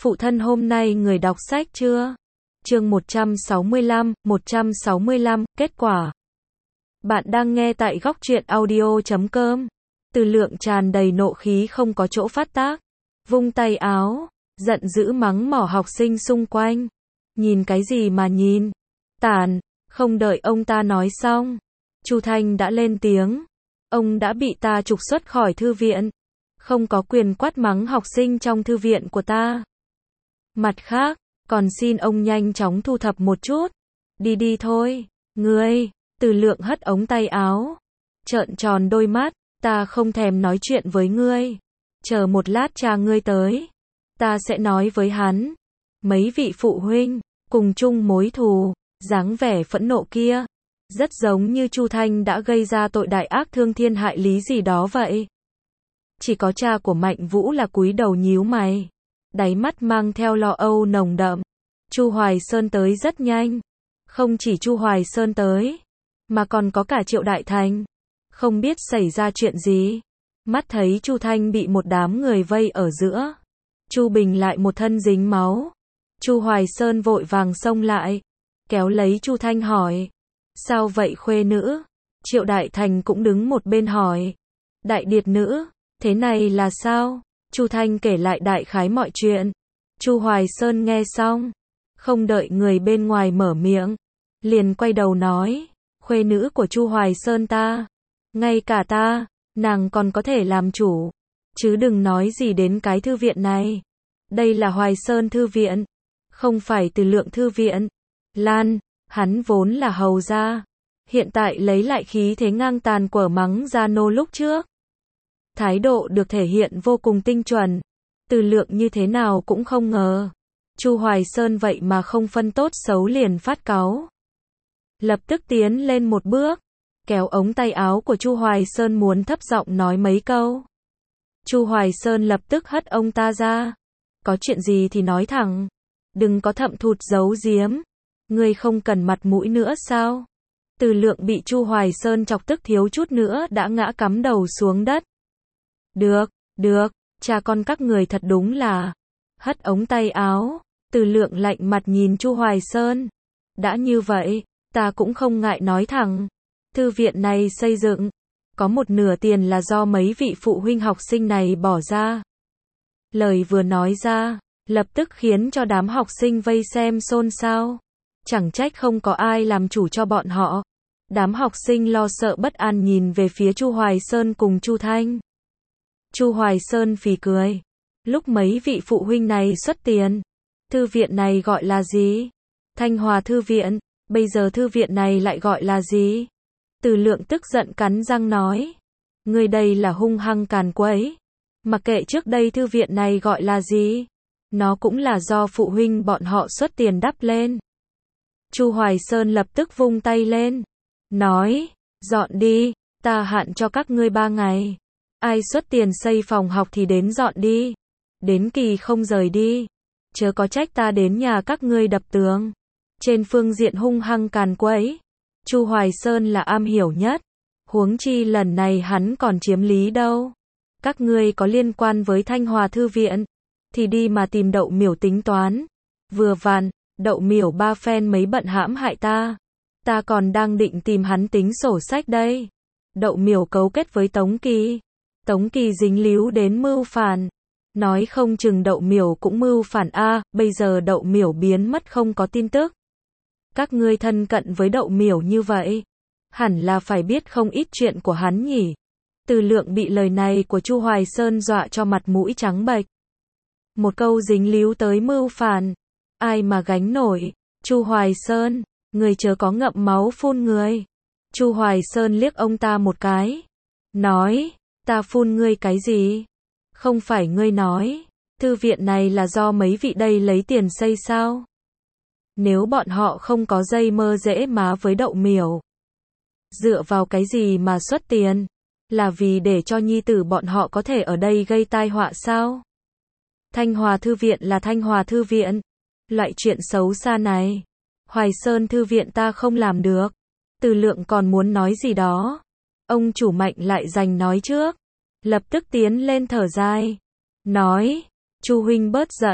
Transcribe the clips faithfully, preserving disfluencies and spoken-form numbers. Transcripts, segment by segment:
Phụ thân hôm nay người đọc sách chưa? Chương một trăm sáu mươi lăm, một trăm sáu mươi lăm, kết quả. Bạn đang nghe tại góc truyện audio chấm com. Từ Lượng tràn đầy nộ khí không có chỗ phát tác, vung tay áo, giận dữ mắng mỏ học sinh xung quanh. Nhìn cái gì mà nhìn? Tàn, không đợi ông ta nói xong, Chu Thanh đã lên tiếng. Ông đã bị ta trục xuất khỏi thư viện, không có quyền quát mắng học sinh trong thư viện của ta. Mặt khác, còn xin ông nhanh chóng thu thập một chút. Đi đi thôi, ngươi. Từ Lượng hất ống tay áo, trợn tròn đôi mắt, ta không thèm nói chuyện với ngươi. Chờ một lát cha ngươi tới, ta sẽ nói với hắn. Mấy vị phụ huynh, cùng chung mối thù, dáng vẻ phẫn nộ kia, rất giống như Chu Thanh đã gây ra tội đại ác thương thiên hại lý gì đó vậy. Chỉ có cha của Mạnh Vũ là cúi đầu nhíu mày, đáy mắt mang theo lo âu nồng đậm. Chu Hoài Sơn tới rất nhanh. Không chỉ Chu Hoài Sơn tới, mà còn có cả Triệu Đại Thành. Không biết xảy ra chuyện gì. Mắt thấy Chu Thanh bị một đám người vây ở giữa. Chu Bình lại một thân dính máu. Chu Hoài Sơn vội vàng xông lại, kéo lấy Chu Thanh hỏi. Sao vậy khuê nữ? Triệu Đại Thành cũng đứng một bên hỏi. Đại điệt nữ, thế này là sao? Chu Thanh kể lại đại khái mọi chuyện. Chu Hoài Sơn nghe xong, không đợi người bên ngoài mở miệng, liền quay đầu nói, khuê nữ của Chu Hoài Sơn ta, ngay cả ta, nàng còn có thể làm chủ, chứ đừng nói gì đến cái thư viện này. Đây là Hoài Sơn thư viện, không phải Từ Lượng thư viện. Lan, hắn vốn là hầu gia, hiện tại lấy lại khí thế ngang tàn quở mắng gia nô lúc trước. Thái độ được thể hiện vô cùng tinh chuẩn. Từ Lượng như thế nào cũng không ngờ Chu Hoài Sơn vậy mà không phân tốt xấu liền phát cáu. Lập tức tiến lên một bước, kéo ống tay áo của Chu Hoài Sơn muốn thấp giọng nói mấy câu. Chu Hoài Sơn lập tức hất ông ta ra. Có chuyện gì thì nói thẳng, đừng có thậm thụt giấu giếm. Ngươi không cần mặt mũi nữa sao? Từ Lượng bị Chu Hoài Sơn chọc tức thiếu chút nữa đã ngã cắm đầu xuống đất. Được, được, cha con các người thật đúng là. Hất ống tay áo, Từ Lượng lạnh mặt nhìn Chu Hoài Sơn. Đã như vậy, ta cũng không ngại nói thẳng. Thư viện này xây dựng, có một nửa tiền là do mấy vị phụ huynh học sinh này bỏ ra. Lời vừa nói ra, lập tức khiến cho đám học sinh vây xem xôn xao. Chẳng trách không có ai làm chủ cho bọn họ. Đám học sinh lo sợ bất an nhìn về phía Chu Hoài Sơn cùng Chu Thanh. Chu Hoài Sơn phì cười. Lúc mấy vị phụ huynh này xuất tiền, thư viện này gọi là gì? Thanh Hòa thư viện. Bây giờ thư viện này lại gọi là gì? Từ Lượng tức giận cắn răng nói. Người đây là hung hăng càn quấy. Mặc kệ trước đây thư viện này gọi là gì, nó cũng là do phụ huynh bọn họ xuất tiền đắp lên. Chu Hoài Sơn lập tức vung tay lên, nói, dọn đi, ta hạn cho các ngươi ba ngày. Ai xuất tiền xây phòng học thì đến dọn đi. Đến kỳ không rời đi, chớ có trách ta đến nhà các ngươi đập tường. Trên phương diện hung hăng càn quấy, Chu Hoài Sơn là am hiểu nhất. Huống chi lần này hắn còn chiếm lý đâu. Các ngươi có liên quan với Thanh Hòa thư viện, thì đi mà tìm Đậu Miểu tính toán. Vừa vặn, Đậu Miểu ba phen mấy bận hãm hại ta. Ta còn đang định tìm hắn tính sổ sách đây. Đậu Miểu cấu kết với Tống Kỳ. Tống Kỳ dính líu đến mưu phản. Nói không chừng Đậu Miểu cũng mưu phản a, bây giờ Đậu Miểu biến mất không có tin tức. Các ngươi thân cận với Đậu Miểu như vậy, hẳn là phải biết không ít chuyện của hắn nhỉ. Từ Lượng bị lời này của Chu Hoài Sơn dọa cho mặt mũi trắng bệch. Một câu dính líu tới mưu phản, ai mà gánh nổi. Chu Hoài Sơn, người chớ có ngậm máu phun người. Chu Hoài Sơn liếc ông ta một cái, nói, ta phun ngươi cái gì? Không phải ngươi nói, thư viện này là do mấy vị đây lấy tiền xây sao? Nếu bọn họ không có dây mơ dễ má với Đậu Miểu, dựa vào cái gì mà xuất tiền? Là vì để cho nhi tử bọn họ có thể ở đây gây tai họa sao? Thanh Hòa thư viện là Thanh Hòa thư viện. Loại chuyện xấu xa này, Hoài Sơn thư viện ta không làm được. Từ Lượng còn muốn nói gì đó, ông chủ Mạnh lại giành nói trước, lập tức tiến lên thở dài, nói, Chu huynh bớt giận,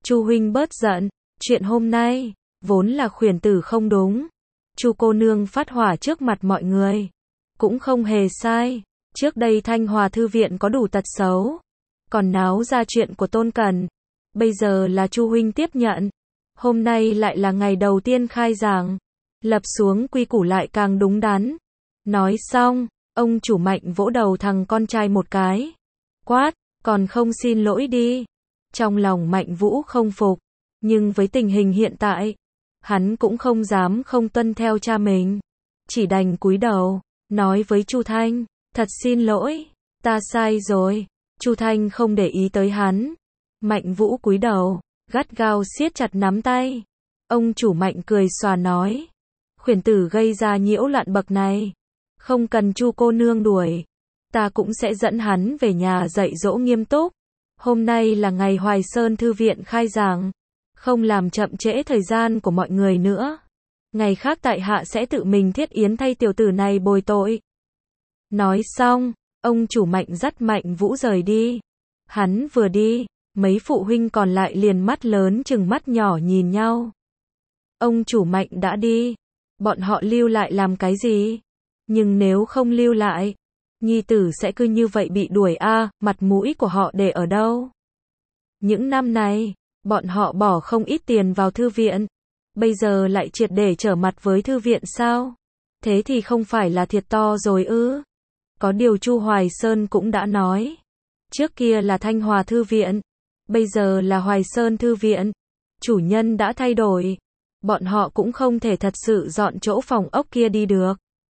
Chu huynh bớt giận, chuyện hôm nay vốn là khuyển tử không đúng. Chu cô nương phát hỏa trước mặt mọi người, cũng không hề sai. Trước đây Thanh Hòa thư viện có đủ tật xấu, còn náo ra chuyện của Tôn Cẩn. Bây giờ là Chu huynh tiếp nhận. Hôm nay lại là ngày đầu tiên khai giảng, lập xuống quy củ lại càng đúng đắn. Nói xong, ông chủ Mạnh vỗ đầu thằng con trai một cái, quát, còn không xin lỗi đi. Trong lòng Mạnh Vũ không phục, nhưng với tình hình hiện tại, hắn cũng không dám không tuân theo cha mình, chỉ đành cúi đầu, nói với Chu Thanh, thật xin lỗi, ta sai rồi. Chu Thanh không để ý tới hắn. Mạnh Vũ cúi đầu, gắt gao siết chặt nắm tay. Ông chủ Mạnh cười xòa nói, khuyển tử gây ra nhiễu loạn bậc này, không cần Chu cô nương đuổi, ta cũng sẽ dẫn hắn về nhà dạy dỗ nghiêm túc. Hôm nay là ngày Hoài Sơn thư viện khai giảng, không làm chậm trễ thời gian của mọi người nữa. Ngày khác tại hạ sẽ tự mình thiết yến thay tiểu tử này bồi tội. Nói xong, ông chủ Mạnh dắt Mạnh Vũ rời đi. Hắn vừa đi, mấy phụ huynh còn lại liền mắt lớn chừng mắt nhỏ nhìn nhau. Ông chủ Mạnh đã đi, bọn họ lưu lại làm cái gì? Nhưng nếu không lưu lại, nhi tử sẽ cứ như vậy bị đuổi a, à, mặt mũi của họ để ở đâu? Những năm này, bọn họ bỏ không ít tiền vào thư viện, bây giờ lại triệt để trở mặt với thư viện sao? Thế thì không phải là thiệt to rồi ư? Có điều Chu Hoài Sơn cũng đã nói, trước kia là Thanh Hòa thư viện, bây giờ là Hoài Sơn thư viện, chủ nhân đã thay đổi, bọn họ cũng không thể thật sự dọn chỗ phòng ốc kia đi được.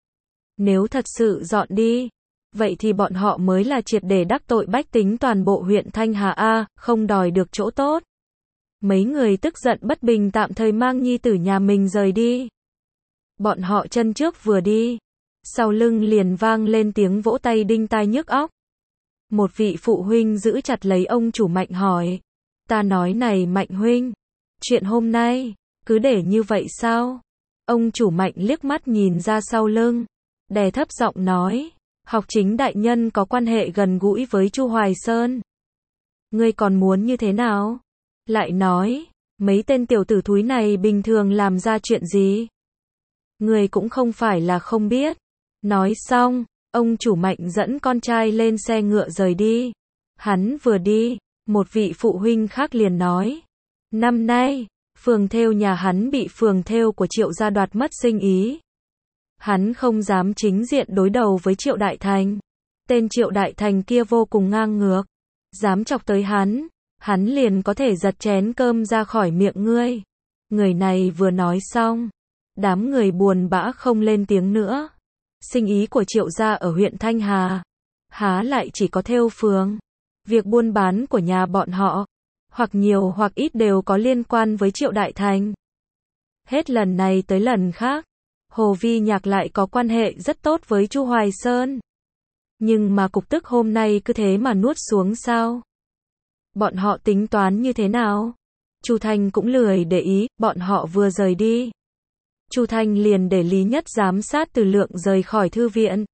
Nếu thật sự dọn đi, vậy thì bọn họ mới là triệt để đắc tội bách tính toàn bộ huyện Thanh Hà a, không đòi được chỗ tốt. Mấy người tức giận bất bình tạm thời mang nhi tử nhà mình rời đi. Bọn họ chân trước vừa đi, sau lưng liền vang lên tiếng vỗ tay đinh tai nhức óc. Một vị phụ huynh giữ chặt lấy ông chủ Mạnh hỏi, ta nói này Mạnh huynh, chuyện hôm nay, cứ để như vậy sao? Ông chủ Mạnh liếc mắt nhìn ra sau lưng, đè thấp giọng nói, học chính đại nhân có quan hệ gần gũi với Chu Hoài Sơn. Ngươi còn muốn như thế nào? Lại nói, mấy tên tiểu tử thúi này bình thường làm ra chuyện gì? Ngươi cũng không phải là không biết. Nói xong, ông chủ Mạnh dẫn con trai lên xe ngựa rời đi. Hắn vừa đi, một vị phụ huynh khác liền nói, năm nay, phường thêu nhà hắn bị phường thêu của Triệu gia đoạt mất sinh ý. Hắn không dám chính diện đối đầu với Triệu Đại Thành. Tên Triệu Đại Thành kia vô cùng ngang ngược, dám chọc tới hắn, hắn liền có thể giật chén cơm ra khỏi miệng ngươi. Người này vừa nói xong, đám người buồn bã không lên tiếng nữa. Sinh ý của Triệu gia ở huyện Thanh Hà, há lại chỉ có thêu phường. Việc buôn bán của nhà bọn họ, hoặc nhiều hoặc ít đều có liên quan với Triệu Đại Thành. Hết lần này tới lần khác, Hồ Vi Nhạc lại có quan hệ rất tốt với Chu Hoài Sơn. Nhưng mà cục tức hôm nay cứ thế mà nuốt xuống sao? Bọn họ tính toán như thế nào? Chu Thanh cũng lười để ý, bọn họ vừa rời đi. Chu Thanh liền để Lý Nhất giám sát Từ Lượng rời khỏi thư viện.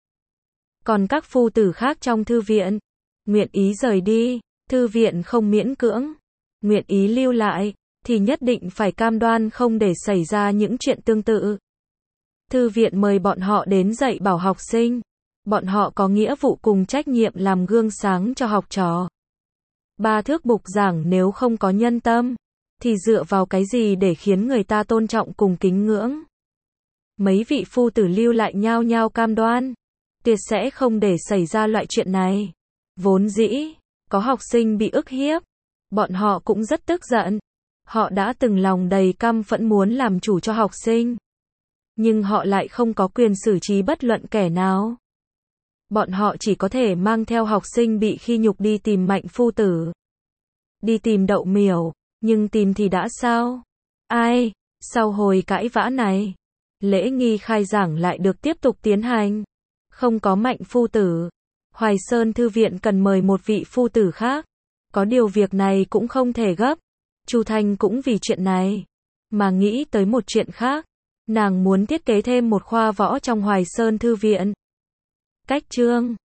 Còn các phu tử khác trong thư viện, nguyện ý rời đi, thư viện không miễn cưỡng. Nguyện ý lưu lại, thì nhất định phải cam đoan không để xảy ra những chuyện tương tự. Thư viện mời bọn họ đến dạy bảo học sinh. Bọn họ có nghĩa vụ cùng trách nhiệm làm gương sáng cho học trò. Ba thước bục giảng nếu không có nhân tâm, thì dựa vào cái gì để khiến người ta tôn trọng cùng kính ngưỡng? Mấy vị phu tử lưu lại nhao nhao cam đoan, tuyệt sẽ không để xảy ra loại chuyện này. Vốn dĩ, có học sinh bị ức hiếp, bọn họ cũng rất tức giận. Họ đã từng lòng đầy căm phẫn muốn làm chủ cho học sinh, nhưng họ lại không có quyền xử trí bất luận kẻ nào. Bọn họ chỉ có thể mang theo học sinh bị khi nhục đi tìm Mạnh phu tử, đi tìm Đậu Miểu, nhưng tìm thì đã sao? Ai? Sau hồi cãi vã này, lễ nghi khai giảng lại được tiếp tục tiến hành. Không có Mạnh phu tử, Hoài Sơn thư viện cần mời một vị phu tử khác. Có điều việc này cũng không thể gấp. Chu Thanh cũng vì chuyện này mà nghĩ tới một chuyện khác. Nàng muốn thiết kế thêm một khoa võ trong Hoài Sơn thư viện. Cách chương